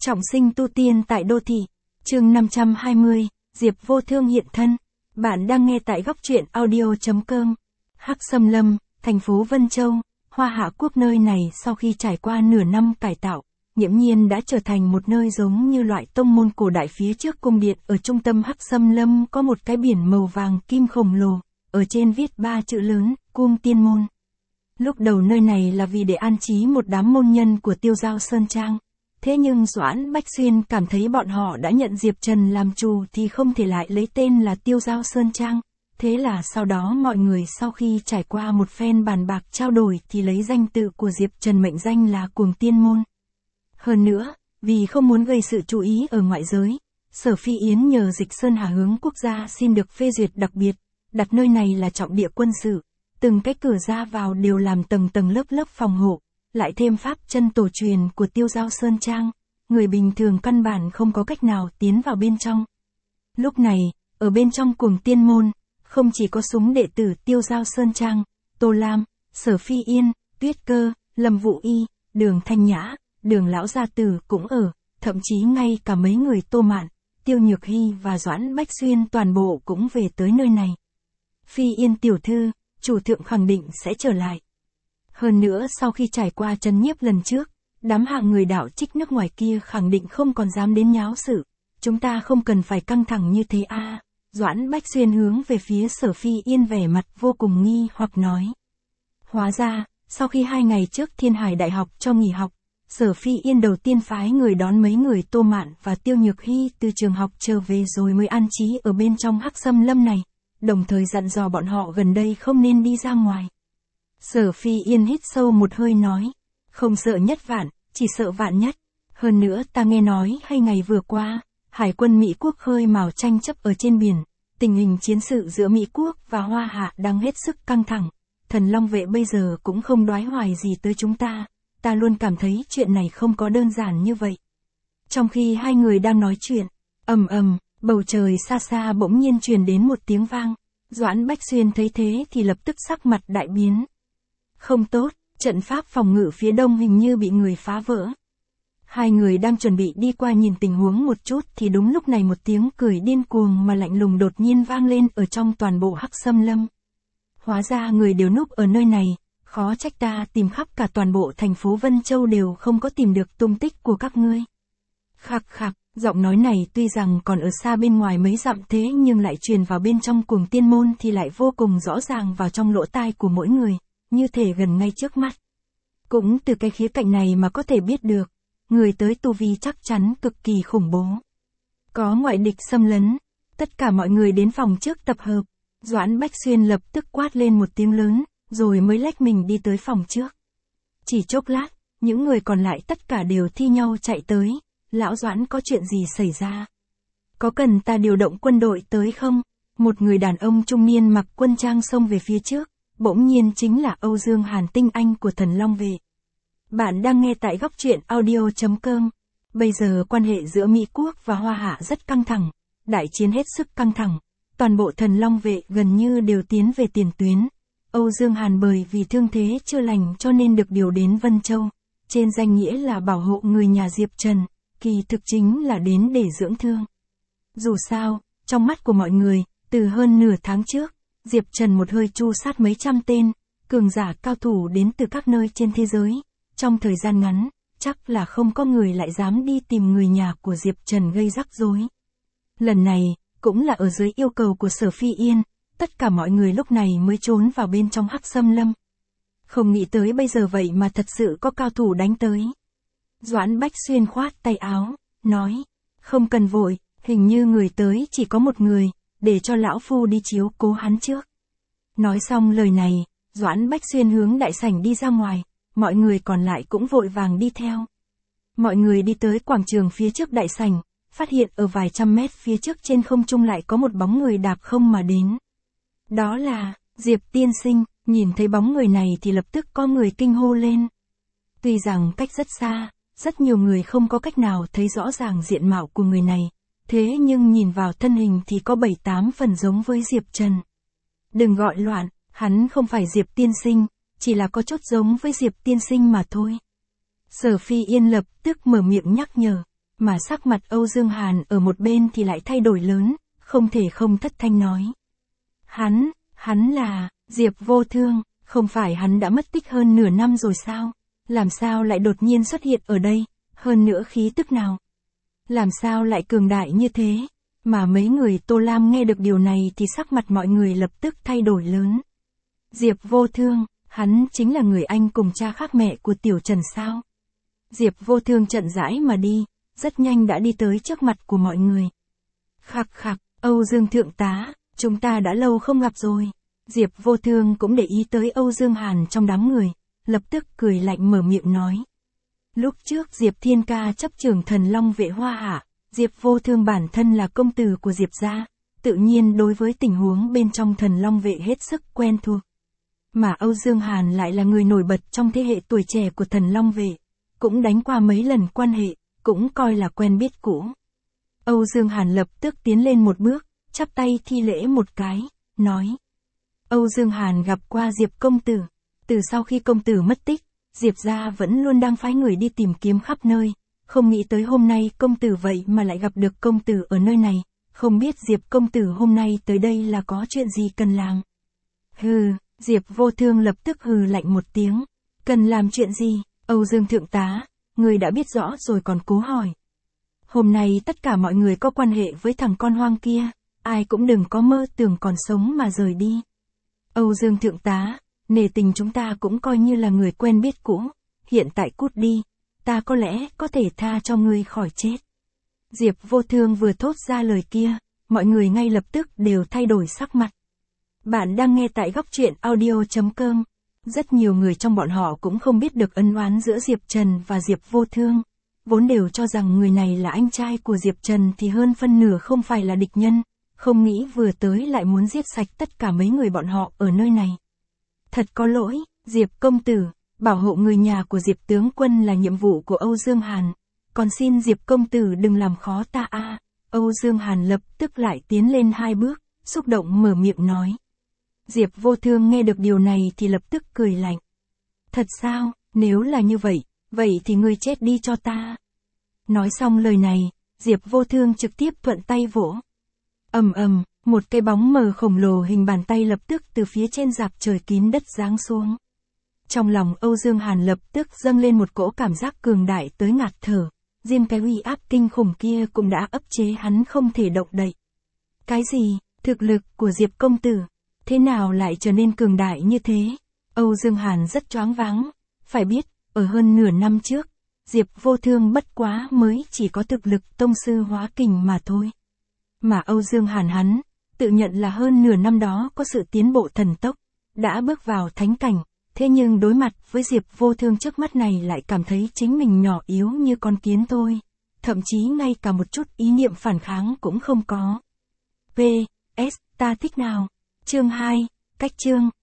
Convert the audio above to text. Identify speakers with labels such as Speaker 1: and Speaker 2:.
Speaker 1: Trọng sinh tu tiên tại đô thị. Chương 520, Diệp Vô Thương hiện thân. Bạn đang nghe tại góc truyện audio.com. Hắc Sâm Lâm, thành phố Vân Châu, Hoa Hạ Quốc. Nơi này sau khi trải qua nửa năm cải tạo, nghiễm nhiên đã trở thành một nơi giống như loại tông môn cổ đại. Phía trước cung điện ở trung tâm Hắc Sâm Lâm có một cái biển màu vàng kim khổng lồ, ở trên viết 3 chữ lớn, Cung Tiên Môn. Lúc đầu nơi này là vì để an trí một đám môn nhân của Tiêu Giao Sơn Trang. Thế nhưng Doãn Bách Xuyên cảm thấy bọn họ đã nhận Diệp Trần làm chủ thì không thể lại lấy tên là Tiêu Giao Sơn Trang. Thế là sau đó mọi người sau khi trải qua một phen bàn bạc trao đổi thì lấy danh tự của Diệp Trần mệnh danh là Cuồng Tiên Môn. Hơn nữa, vì không muốn gây sự chú ý ở ngoại giới, Sở Phi Yến nhờ Dịch Sơn Hà Hướng Quốc gia xin được phê duyệt đặc biệt, đặt nơi này là trọng địa quân sự. Từng cái cửa ra vào đều làm tầng tầng lớp lớp phòng hộ, lại thêm pháp chân tổ truyền của Tiêu Giao Sơn Trang, người bình thường căn bản không có cách nào tiến vào bên trong. Lúc này, ở bên trong Cuồng Tiên Môn, không chỉ có súng đệ tử Tiêu Giao Sơn Trang, Tô Lam, Sở Phi Yên, Tuyết Cơ, Lâm Vũ Y, Đường Thanh Nhã, Đường Lão Gia Tử cũng ở, thậm chí ngay cả mấy người Tô Mạn, Tiêu Nhược Hy và Doãn Bách Xuyên toàn bộ cũng về tới nơi này. Phi Yên tiểu thư, chủ thượng khẳng định sẽ trở lại. Hơn nữa sau khi trải qua trấn nhiếp lần trước, đám hạng người đạo trích nước ngoài kia khẳng định không còn dám đến nháo sự. Chúng ta không cần phải căng thẳng như thế à. Doãn Bách Xuyên hướng về phía Sở Phi Yên vẻ mặt vô cùng nghi hoặc nói. Hóa ra, sau khi 2 ngày trước Thiên Hải Đại học cho nghỉ học, Sở Phi Yên đầu tiên phái người đón mấy người Tô Mạn và Tiêu Nhược Hy từ trường học trở về rồi mới an trí ở bên trong Hắc Sâm Lâm này, đồng thời dặn dò bọn họ gần đây không nên đi ra ngoài. Sở Phi Yên hít sâu một hơi nói, không sợ nhất vạn, chỉ sợ vạn nhất. Hơn nữa ta nghe nói 2 ngày vừa qua, Hải quân Mỹ Quốc khơi mào tranh chấp ở trên biển, tình hình chiến sự giữa Mỹ Quốc và Hoa Hạ đang hết sức căng thẳng. Thần Long Vệ bây giờ cũng không đoái hoài gì tới chúng ta luôn cảm thấy chuyện này không có đơn giản như vậy. Trong khi hai người đang nói chuyện, ầm ầm, bầu trời xa xa bỗng nhiên truyền đến một tiếng vang. Doãn Bách Xuyên thấy thế thì lập tức sắc mặt đại biến. Không tốt, trận pháp phòng ngự phía đông hình như bị người phá vỡ. Hai người đang chuẩn bị đi qua nhìn tình huống một chút thì đúng lúc này một tiếng cười điên cuồng mà lạnh lùng đột nhiên vang lên ở trong toàn bộ Hắc Sâm Lâm. Hóa ra người đều núp ở nơi này, khó trách ta tìm khắp cả toàn bộ thành phố Vân Châu đều không có tìm được tung tích của các ngươi. Khạc khạc, giọng nói này tuy rằng còn ở xa bên ngoài mấy dặm thế nhưng lại truyền vào bên trong Cuồng Tiên Môn thì lại vô cùng rõ ràng vào trong lỗ tai của mỗi người, như thể gần ngay trước mắt. Cũng từ cái khía cạnh này mà có thể biết được, người tới tu vi chắc chắn cực kỳ khủng bố. Có ngoại địch xâm lấn, tất cả mọi người đến phòng trước tập hợp. Doãn Bách Xuyên lập tức quát lên một tiếng lớn, rồi mới lách mình đi tới phòng trước. Chỉ chốc lát, những người còn lại tất cả đều thi nhau chạy tới. Lão Doãn, có chuyện gì xảy ra? Có cần ta điều động quân đội tới không? Một người đàn ông trung niên mặc quân trang xông về phía trước, bỗng nhiên chính là Âu Dương Hàn, tinh anh của Thần Long Vệ. Bạn đang nghe tại góc truyện audio.com. Bây giờ quan hệ giữa Mỹ Quốc và Hoa Hạ rất căng thẳng, đại chiến hết sức căng thẳng, toàn bộ Thần Long Vệ gần như đều tiến về tiền tuyến. Âu Dương Hàn bởi vì thương thế chưa lành cho nên được điều đến Vân Châu, trên danh nghĩa là bảo hộ người nhà Diệp Trần, kỳ thực chính là đến để dưỡng thương. Dù sao, trong mắt của mọi người, từ hơn nửa tháng trước, Diệp Trần một hơi tru sát mấy trăm tên, cường giả cao thủ đến từ các nơi trên thế giới. Trong thời gian ngắn, chắc là không có người lại dám đi tìm người nhà của Diệp Trần gây rắc rối. Lần này, cũng là ở dưới yêu cầu của Sở Phi Yên, tất cả mọi người lúc này mới trốn vào bên trong Hắc Sâm Lâm. Không nghĩ tới bây giờ vậy mà thật sự có cao thủ đánh tới. Doãn Bách Xuyên khoát tay áo, nói, không cần vội, hình như người tới chỉ có một người, để cho lão phu đi chiếu cố hắn trước. Nói xong lời này, Doãn Bách Xuyên hướng đại sảnh đi ra ngoài, mọi người còn lại cũng vội vàng đi theo. Mọi người đi tới quảng trường phía trước đại sảnh, phát hiện ở vài trăm mét phía trước trên không trung lại có một bóng người đạp không mà đến. Đó là Diệp tiên sinh. Nhìn thấy bóng người này thì lập tức có người kinh hô lên. Tuy rằng cách rất xa, rất nhiều người không có cách nào thấy rõ ràng diện mạo của người này, thế nhưng nhìn vào thân hình thì có 7-8 phần giống với Diệp Trần. Đừng gọi loạn, hắn không phải Diệp tiên sinh, chỉ là có chút giống với Diệp tiên sinh mà thôi. Sở Phi Yên lập tức mở miệng nhắc nhở. Mà sắc mặt Âu Dương Hàn ở một bên thì lại thay đổi lớn, không thể không thất thanh nói. Hắn là, Diệp Vô Thương, không phải hắn đã mất tích hơn nửa năm rồi sao? Làm sao lại đột nhiên xuất hiện ở đây, hơn nữa khí tức nào? Làm sao lại cường đại như thế? Mà mấy người Tô Lam nghe được điều này thì sắc mặt mọi người lập tức thay đổi lớn. Diệp Vô Thương, hắn chính là người anh cùng cha khác mẹ của Tiểu Trần sao? Diệp Vô Thương chậm rãi mà đi, rất nhanh đã đi tới trước mặt của mọi người. Khặc khặc, Âu Dương thượng tá, chúng ta đã lâu không gặp rồi. Diệp Vô Thương cũng để ý tới Âu Dương Hàn trong đám người, lập tức cười lạnh mở miệng nói. Lúc trước Diệp Thiên Ca chấp trưởng Thần Long vệ Hoa Hạ, Diệp Vô Thương bản thân là công tử của Diệp gia, tự nhiên đối với tình huống bên trong Thần Long vệ hết sức quen thuộc. Mà Âu Dương Hàn lại là người nổi bật trong thế hệ tuổi trẻ của Thần Long vệ, cũng đánh qua mấy lần quan hệ, cũng coi là quen biết cũ. Âu Dương Hàn lập tức tiến lên một bước, chắp tay thi lễ một cái, nói. Âu Dương Hàn gặp qua Diệp công tử, từ sau khi công tử mất tích, Diệp gia vẫn luôn đang phái người đi tìm kiếm khắp nơi, không nghĩ tới hôm nay công tử vậy mà lại gặp được công tử ở nơi này, không biết Diệp công tử hôm nay tới đây là có chuyện gì cần làm. Hừ, Diệp Vô Thương lập tức hừ lạnh một tiếng, cần làm chuyện gì, Âu Dương thượng tá, người đã biết rõ rồi còn cố hỏi. Hôm nay tất cả mọi người có quan hệ với thằng con hoang kia, ai cũng đừng có mơ tưởng còn sống mà rời đi. Âu Dương thượng tá, nể tình chúng ta cũng coi như là người quen biết cũ, hiện tại cút đi, ta có lẽ có thể tha cho ngươi khỏi chết. Diệp Vô Thương vừa thốt ra lời kia, mọi người ngay lập tức đều thay đổi sắc mặt. Bạn đang nghe tại góc truyện audio.com. Rất nhiều người trong bọn họ cũng không biết được ân oán giữa Diệp Trần và Diệp Vô Thương. Vốn đều cho rằng người này là anh trai của Diệp Trần thì hơn phân nửa không phải là địch nhân, không nghĩ vừa tới lại muốn giết sạch tất cả mấy người bọn họ ở nơi này. Thật có lỗi, Diệp công tử, bảo hộ người nhà của Diệp tướng quân là nhiệm vụ của Âu Dương Hàn, còn xin Diệp công tử đừng làm khó ta a. Âu Dương Hàn lập tức lại tiến lên 2 bước, xúc động mở miệng nói. Diệp Vô Thương nghe được điều này thì lập tức cười lạnh. Thật sao, nếu là như vậy, vậy thì ngươi chết đi cho ta. Nói xong lời này, Diệp Vô Thương trực tiếp thuận tay vỗ. Ầm ầm, một cái bóng mờ khổng lồ hình bàn tay lập tức từ phía trên rạp trời kín đất giáng xuống. Trong lòng Âu Dương Hàn lập tức dâng lên một cỗ cảm giác cường đại tới ngạt thở, riêng cái uy áp kinh khủng kia cũng đã ức chế hắn không thể động đậy. Cái gì, thực lực của Diệp công tử, thế nào lại trở nên cường đại như thế? Âu Dương Hàn rất choáng váng, phải biết, ở hơn nửa năm trước, Diệp Vô Thương bất quá mới chỉ có thực lực tông sư hóa kình mà thôi. Mà Âu Dương Hàn hắn, tự nhận là hơn nửa năm đó có sự tiến bộ thần tốc, đã bước vào thánh cảnh, thế nhưng đối mặt với Diệp Vô Thương trước mắt này lại cảm thấy chính mình nhỏ yếu như con kiến thôi, thậm chí ngay cả một chút ý niệm phản kháng cũng không có. PS, ta thích nào? Chương 2, cách chương.